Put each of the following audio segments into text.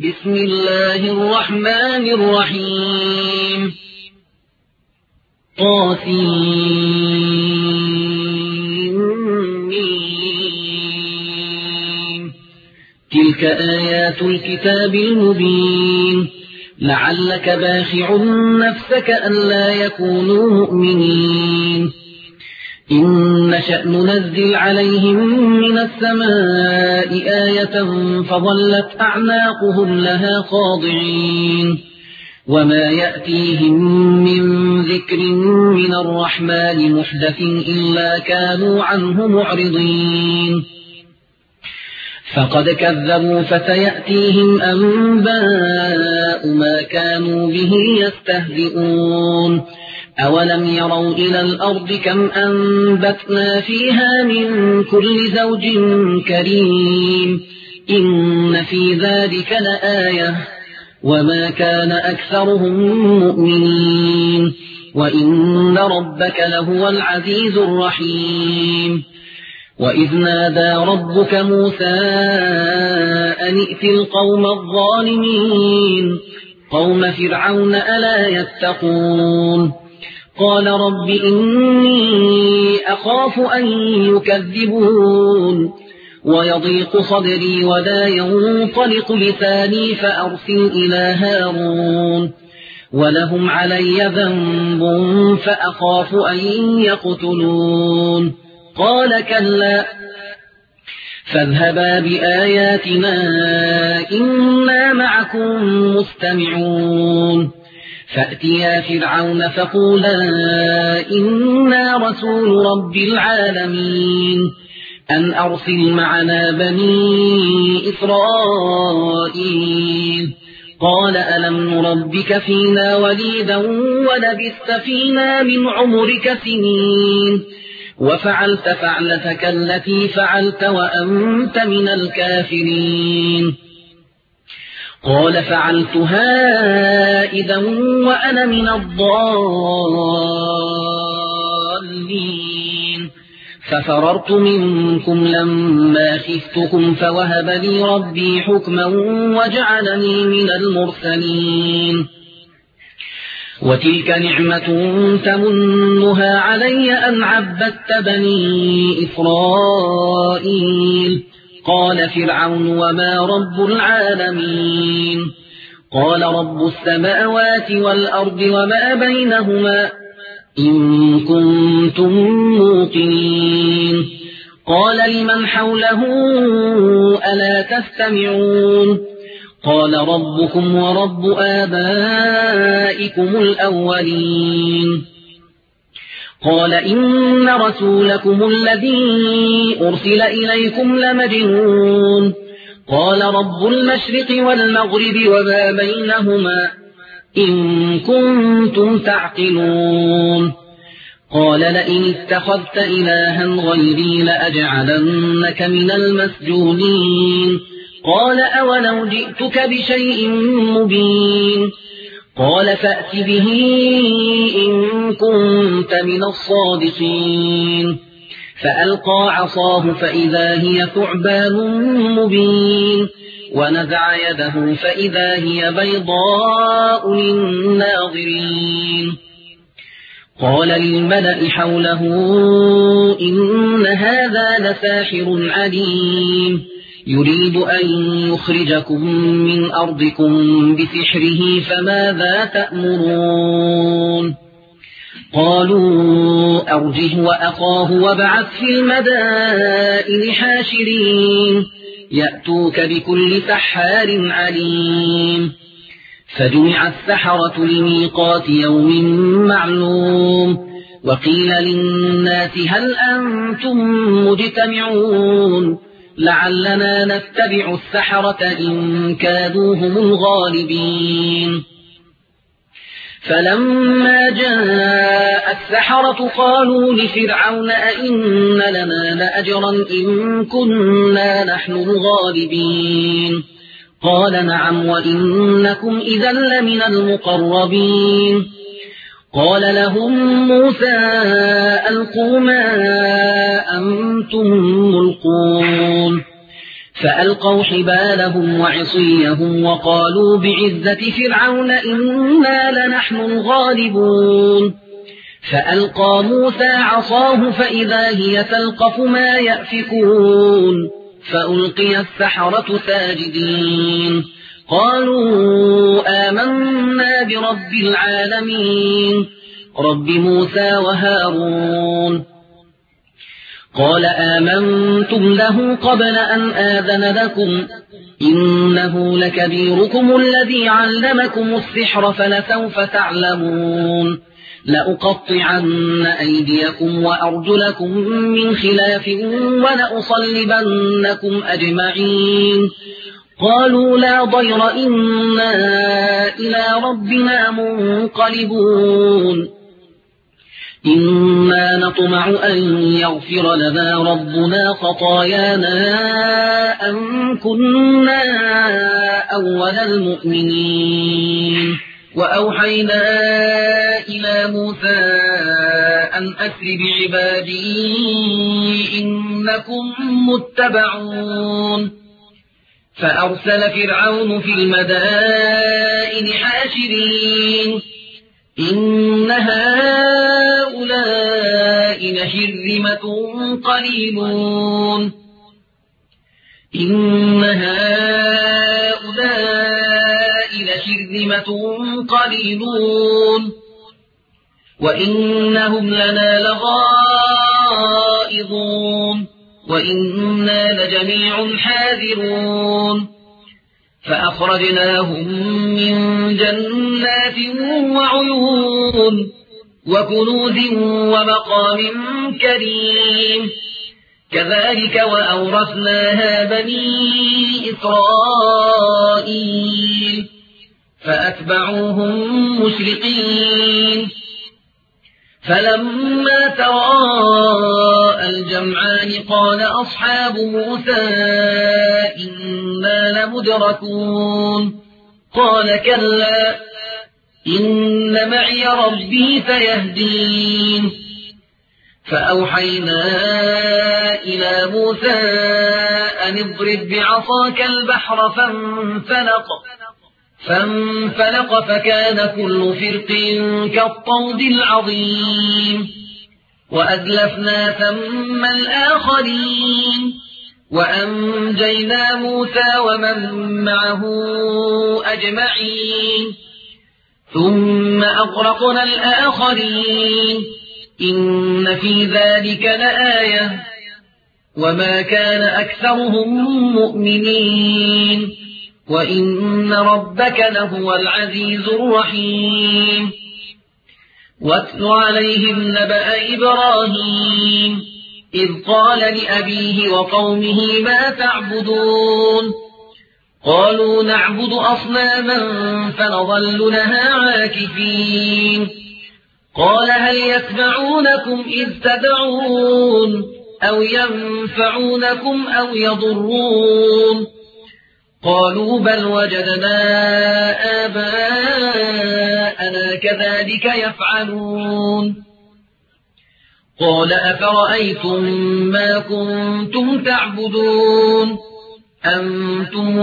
بسم الله الرحمن الرحيم طاسين تلك آيات الكتاب المبين لعلك باخع نفسك ألا يكونوا مؤمنين إن نشأ ننزل عليهم من السماء آية فظلت أعناقهم لها خاضعين وما يأتيهم من ذكر من الرحمن محدث إلا كانوا عنه معرضين فقد كذبوا فسيأتيهم أنباء ما كانوا به يستهزئون أولم يروا إلى الأرض كم أنبتنا فيها من كل زوج كريم إن في ذلك لآية وما كان أكثرهم مؤمنين وإن ربك لهو العزيز الرحيم وإذ نادى ربك موسى أن ائت القوم الظالمين قوم فرعون ألا يتقون قال رب إني أخاف أن يكذبون ويضيق صدري ولا ينطلق لساني فأرسل إلى هارون ولهم علي ذنب فأخاف أن يقتلون قال كلا فاذهبا بآياتنا إنا معكم مستمعون فأتيا فرعون فقولا إنا رسول رب العالمين أن أرسل معنا بني إسرائيل قال ألم نربك فينا وليدا ولبثت فينا من عمرك سنين وفعلت فعلتك التي فعلت وأنت من الكافرين قال فعلتها إذا وأنا من الضالين ففررت منكم لما خفتكم فوهب لي ربي حكما وجعلني من المرسلين وتلك نعمة تمنها علي أن عبدت بني إسرائيل قال فرعون وما رب العالمين قال رب السماوات والأرض وما بينهما إن كنتم موقنين قال لمن حوله ألا تستمعون قال ربكم ورب آبائكم الأولين قال إن رسولكم الذي أرسل إليكم لمجنون قال رب المشرق والمغرب وما بينهما إن كنتم تعقلون قال لئن اتخذت إلها غيري لأجعلنك من المسجونين قال أولو جئتك بشيء مبين قال فأت به إن كنت من الصادقين فألقى عصاه فإذا هي ثعبان مبين ونزع يده فإذا هي بيضاء للناظرين قال للملأ حوله إن هذا لساحر عليم يريد أن يخرجكم من أرضكم بسحره فماذا تأمرون قالوا أرجه وأخاه وابعث في المدائن حاشرين يأتوك بكل سحار عليم فجمع السحرة لميقات يوم معلوم وقيل للناس هل أنتم مجتمعون لعلنا نتبع السحرة إن كادوا هم الغالبين فلما جاء السحرة قالوا لفرعون أئن لنا لأجرا إن كنا نحن الغالبين قال نعم وإنكم إذا لمن المقربين قال لهم موسى ألقوا ما أنتم ملقون فألقوا حبالهم وعصيهم وقالوا بعزة فرعون إنا لنحن الغالبون فألقى موسى عصاه فإذا هي تلقف ما يأفكون فألقي السحرة ساجدين قالوا آمنا برب العالمين رب موسى وهارون قال آمنتم له قبل أن آذن لكم إنه لكبيركم الذي علمكم السحر فلسوف تعلمون لأقطعن أيديكم وأرجلكم من خلاف ولأصلبنكم أجمعين قالوا لا ضير إنا إلى ربنا منقلبون إنا نطمع أن يغفر لنا ربنا خطايانا أن كنا أول المؤمنين وأوحينا إلى موسى أن أسر بعبادي إنكم متبعون فأرسل فرعون في المدائن حاشرين إن هؤلاء لشرذمة قليلون إن هؤلاء لشرذمة قليلون وإنهم لنا لغائظون وإنا لجميع حاذرون فأخرجناهم من جنات وعيون وكنوز ومقام كريم كذلك وأورثناها بني إسرائيل فأتبعوهم مشرقين فلما تراءى الجمعان قال أصحاب موسى إنا لمدركون قال كلا إن معي ربي سيهدين فأوحينا إلى موسى أن اضرب بعصاك البحر فانفلق فكان كل فرق كالطود العظيم وأزلفنا ثم الآخرين وأنجينا موسى ومن معه أجمعين ثم أغرقنا الآخرين إن في ذلك لآية وما كان أكثرهم مؤمنين وإن ربك لهو العزيز الرحيم واتل عليهم نبأ إبراهيم إذ قال لأبيه وقومه ما تعبدون قالوا نعبد أصناما فنظل لها عاكفين قال هل يسمعونكم إذ تدعون أو ينفعونكم أو يضرون قالوا بل وجدنا آباءنا كذلك يفعلون قال أفرأيتم ما كنتم تعبدون أنتم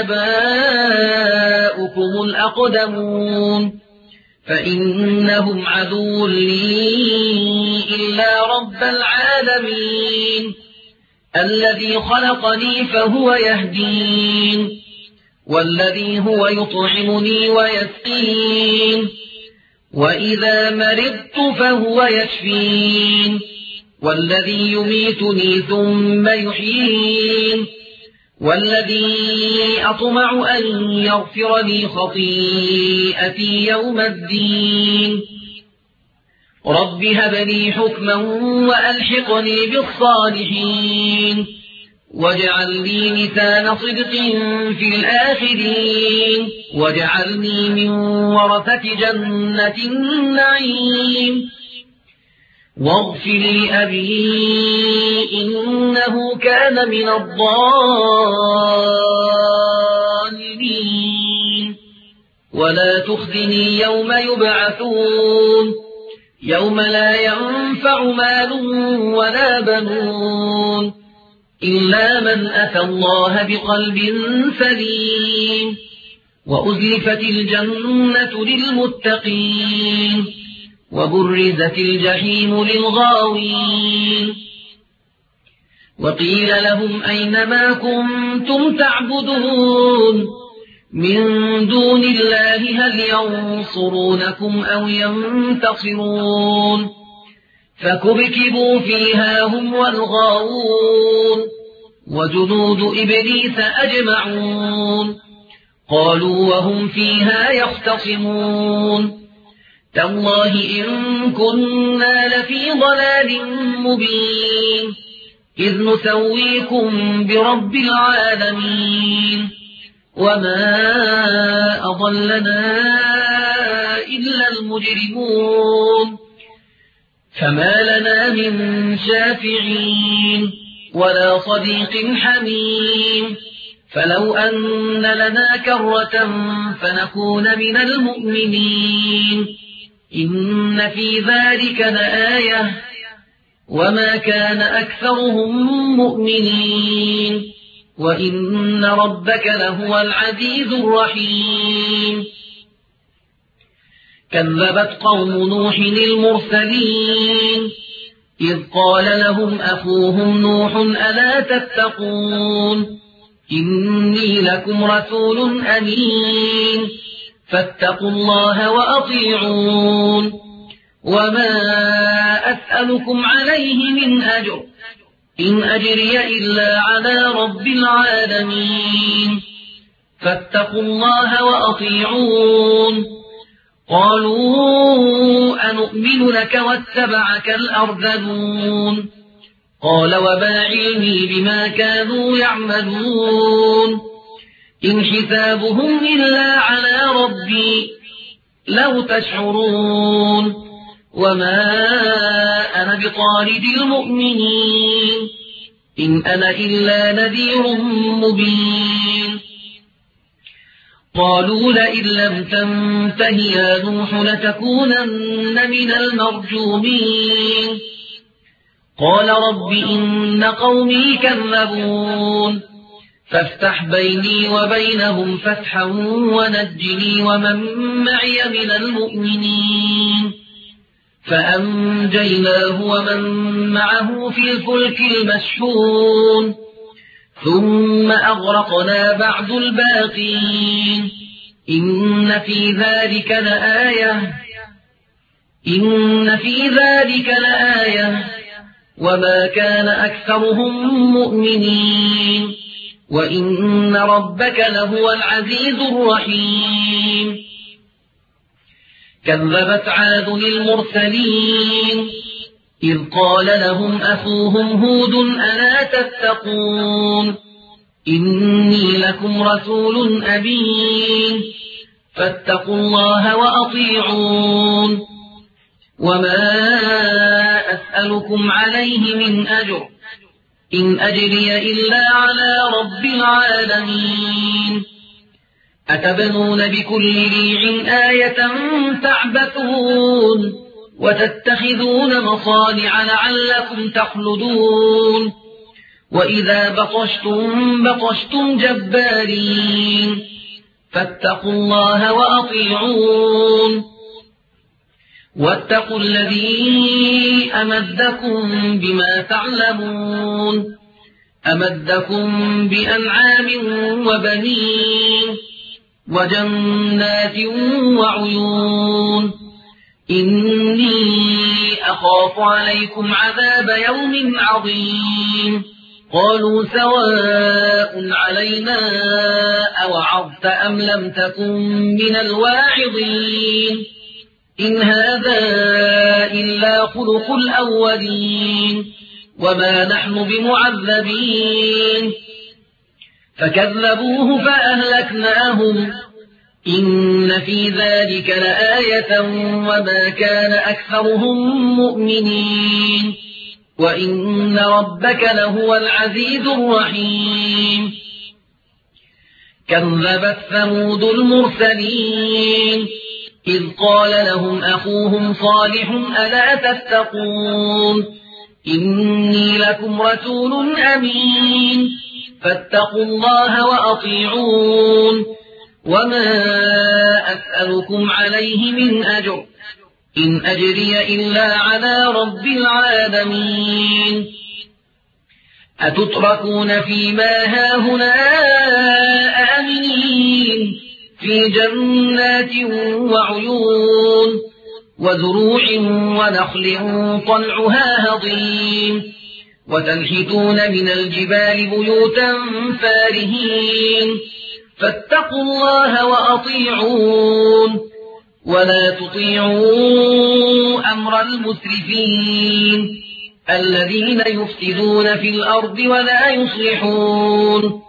وآباؤكم الأقدمون فإنهم عدو لي إلا رب العالمين الذي خلقني فهو يهدين والذي هو يطعمني ويسقين وإذا مرضت فهو يشفين والذي يميتني ثم يحيين والذي أطمع أن يغفر لي خطيئتي يوم الدين رب هب لي حكما وألحقني بالصالحين واجعل لي لسان صدق في الآخرين واجعلني من ورثة جنة النعيم واغفر لأبي إنه كان من الضالين ولا تخزني يوم يبعثون يوم لا ينفع مال ولا بنون إلا من أتى الله بقلب سليم وأزلفت الجنة للمتقين وبرزت الجحيم للغاوين وقيل لهم أين ما كنتم تعبدون من دون الله هل ينصرونكم أو ينتصرون فكبكبوا فيها هم والغاوون وجنود إبليس أجمعون قالوا وهم فيها يختصمون تالله إن كنا لفي ضلال مبين إذ نسويكم برب العالمين وما أضلنا إلا المجرمون فما لنا من شافعين ولا صديق حميم فلو أن لنا كرة فنكون من المؤمنين إن في ذلك لآية وما كان أكثرهم مؤمنين وإن ربك لهو العزيز الرحيم كذبت قوم نوح المرسلين إذ قال لهم أخوهم نوح ألا تتقون إني لكم رسول أمين فاتقوا الله وأطيعون وما أسألكم عليه من أجر إن أجري إلا على رب العالمين فاتقوا الله وأطيعون قالوا أنؤمن لك واتبعك الأرذلون قال وما علمي بما كانوا يعملون إن حسابهم إلا على ربي لو تشعرون وما أنا بطارد المؤمنين إن أنا إلا نذير مبين قالوا لئن لم تنته يا نوح لتكونن من المرجومين قال رب إن قومي كذبون فافتح بيني وبينهم فتحا ونجني ومن معي من المؤمنين فأنجيناه ومن معه في الفلك المشحون ثم أغرقنا بعد الباقين إن في ذلك لآية وما كان أكثرهم مؤمنين وإن ربك لهو العزيز الرحيم كذبت عاد المرسلين إذ قال لهم أخوهم هود ألا تتقون إني لكم رسول أمين فاتقوا الله وأطيعون وما أسألكم عليه من أجر إن أجري إلا على رب العالمين أتبنون بكل ريع آية تعبثون وتتخذون مصانع لعلكم تخلدون وإذا بطشتم جبارين فاتقوا الله وأطيعون واتقوا الذي أمدكم بما تعلمون أمدكم بأنعام وبنين وجنات وعيون إني أخاف عليكم عذاب يوم عظيم قالوا سواء علينا أوعظت أم لم تكن من الواعظين إن هذا إلا خلق الأولين وما نحن بمعذبين فكذبوه فأهلكناهم إن في ذلك لآية وما كان أكثرهم مؤمنين وإن ربك لهو العزيز الرحيم كذبت ثمود المرسلين إذ قال لهم أخوهم صالح ألا تتقون إني لكم رسول أمين فاتقوا الله وأطيعون وما أسألكم عليه من أجر إن أجري إلا على رب العالمين أتتركون فيما هاهنا آمنين في جنات وعيون وزروع ونخل طلعها هضيم وتنحتون من الجبال بيوتا فارهين فاتقوا الله وأطيعون ولا تطيعوا أمر المسرفين الذين يفسدون في الأرض ولا يصلحون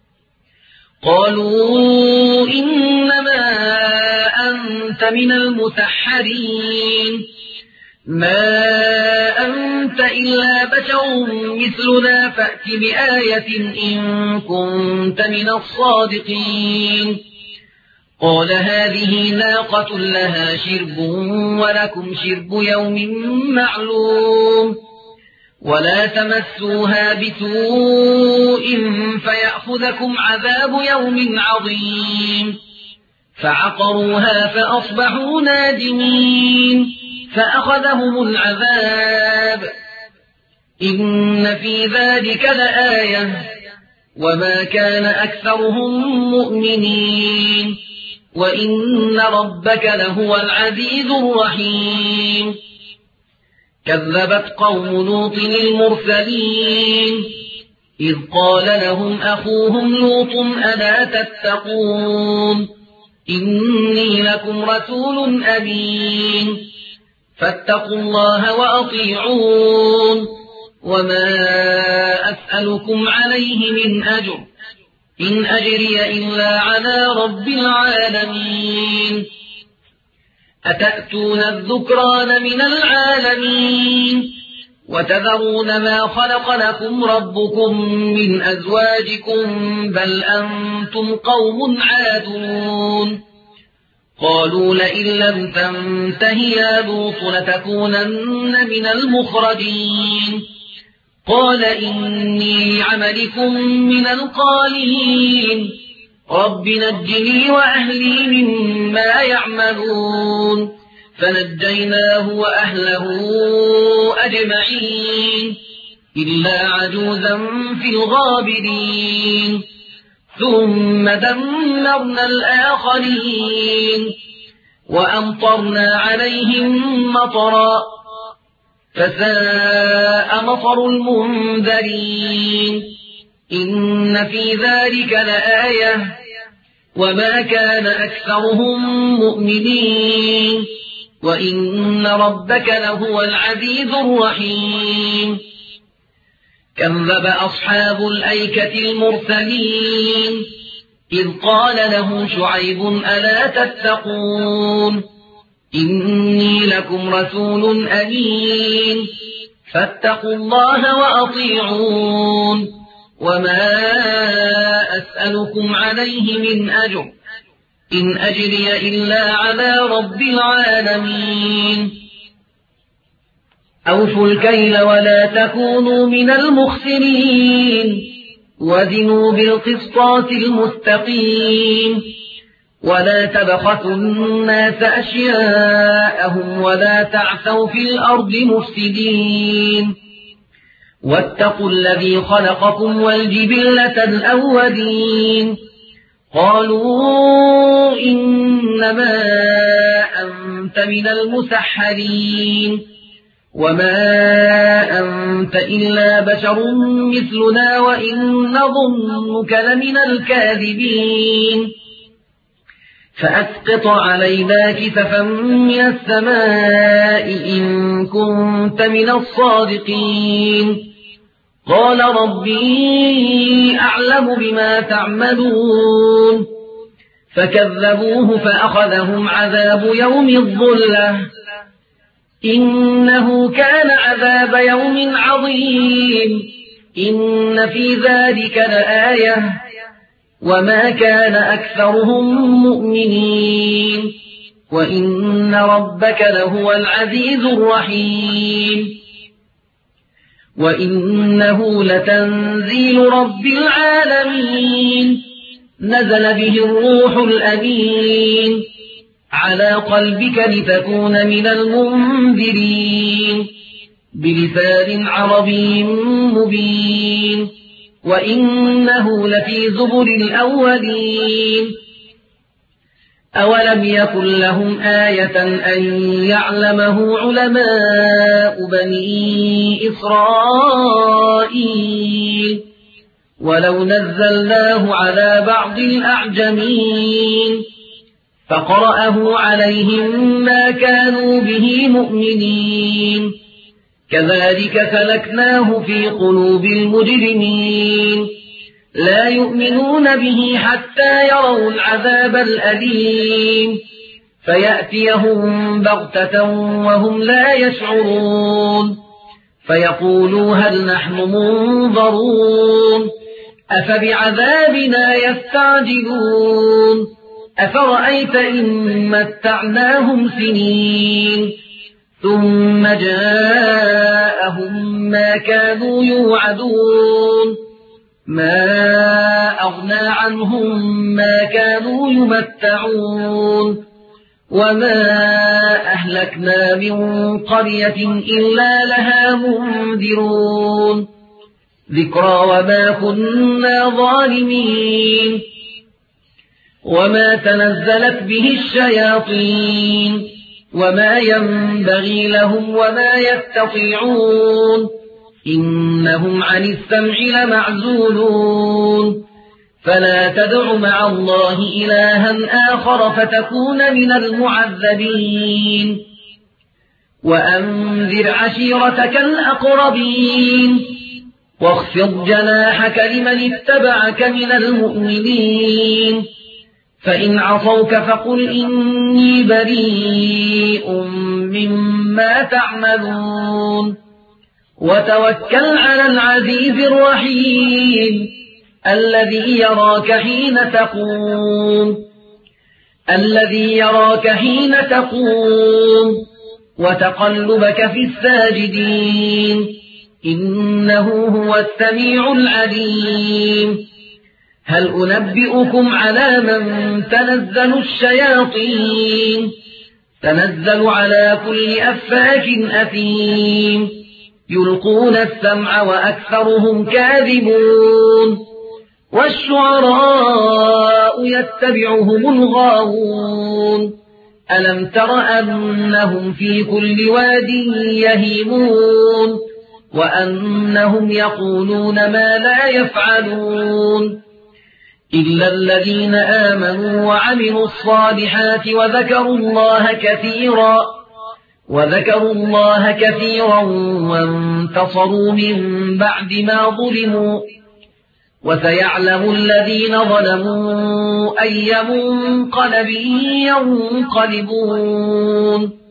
قالوا إنما أنت من المسحرين ما أنت إلا بشر مثلنا فأت بآية إن كنت من الصادقين قال هذه ناقة لها شرب ولكم شرب يوم معلوم ولا تمسوها بسوء فيأخذكم عذاب يوم عظيم فعقروها فأصبحوا نادمين فأخذهم العذاب إن في ذلك لآية وما كان أكثرهم مؤمنين وإن ربك لهو العزيز الرحيم كذبت قوم لوط المرسلين إذ قال لهم أخوهم لوط ألا تتقون إني لكم رسول أمين فاتقوا الله وأطيعون وما أسألكم عليه من أجر إن أجري إلا على رب العالمين أتأتون الذكران من العالمين وتذرون ما خلق لكم ربكم من أزواجكم بل أنتم قوم عادون قالوا لئن لم تنته يا لوط لتكونن من المخرجين قال إني لعملكم من القالين رب نجني وأهلي مما يعملون فنجيناه وأهله أجمعين إلا عجوزا في الغابرين ثم دمرنا الآخرين وأمطرنا عليهم مطرا فساء مطر المنذرين إن في ذلك لآية وما كان أكثرهم مؤمنين وإن ربك لهو العزيز الرحيم كذب أصحاب الأيكة المرسلين إذ قال لهم شعيب ألا تتقون إني لكم رسول أمين فاتقوا الله وأطيعون وما أسألكم عليه من أجر إن أجري إلا على رب العالمين أوفوا الكيل ولا تكونوا من المخسرين وزنوا بالقسطاس المستقيم ولا تبخسوا الناس أشياءهم ولا تعثوا في الأرض مفسدين واتقوا الذي خلقكم والجبلة الأولين قالوا إنما أنت من المسحرين وما أنت إلا بشر مثلنا وإن نظنك لمن الكاذبين فأسقط علينا كسفا من السماء إن كنت من الصادقين قال ربي أعلم بما تعملون فكذبوه فأخذهم عذاب يوم الظلة إنه كان عذاب يوم عظيم إن في ذلك لآية وما كان أكثرهم مؤمنين وإن ربك لهو العزيز الرحيم وإنه لتنزيل رب العالمين نزل به الروح الأمين على قلبك لتكون من المنذرين بلسان عربي مبين وإنه لفي زبر الأولين أولم يكن لهم آية أن يعلمه علماء بني إسرائيل ولو نزلناه على بعض الأعجمين فقرأه عليهم ما كانوا به مؤمنين كذلك سلكناه في قلوب المجرمين لا يؤمنون به حتى يروا العذاب الأليم فيأتيهم بغتة وهم لا يشعرون فيقولوا هل نحن منظرون أفبعذابنا يستعجلون أفرأيت إن متعناهم سنين ثم جاءهم ما كانوا يوعدون ما أغنى عنهم ما كانوا يمتعون وما أهلكنا من قرية إلا لها منذرون ذكرى وما كنا ظالمين وما تنزلت به الشياطين وما ينبغي لهم وما يستطيعون إنهم عن السمع لمعزولون فلا تدع مع الله إلها آخر فتكون من المعذبين وأنذر عشيرتك الأقربين واخفض جناحك لمن اتبعك من المؤمنين فإن عصوك فقل إني بريء مما تعملون وتوكل على العزيز الرحيم الذي يراك حين تقوم وتقلبك في الساجدين إنه هو السميع العليم هل أنبئكم على من تنزل الشياطين تنزل على كل أفاك أثيم يلقون السمع وأكثرهم كاذبون والشعراء يتبعهم الغاوون ألم تر أنهم في كل واد يهيمون وأنهم يقولون ما لا يفعلون إلا الذين آمنوا وعملوا الصالحات وذكروا الله كثيرا وانتصروا من بعد ما ظلموا وسيعلم الذين ظلموا أي منقلب ينقلبون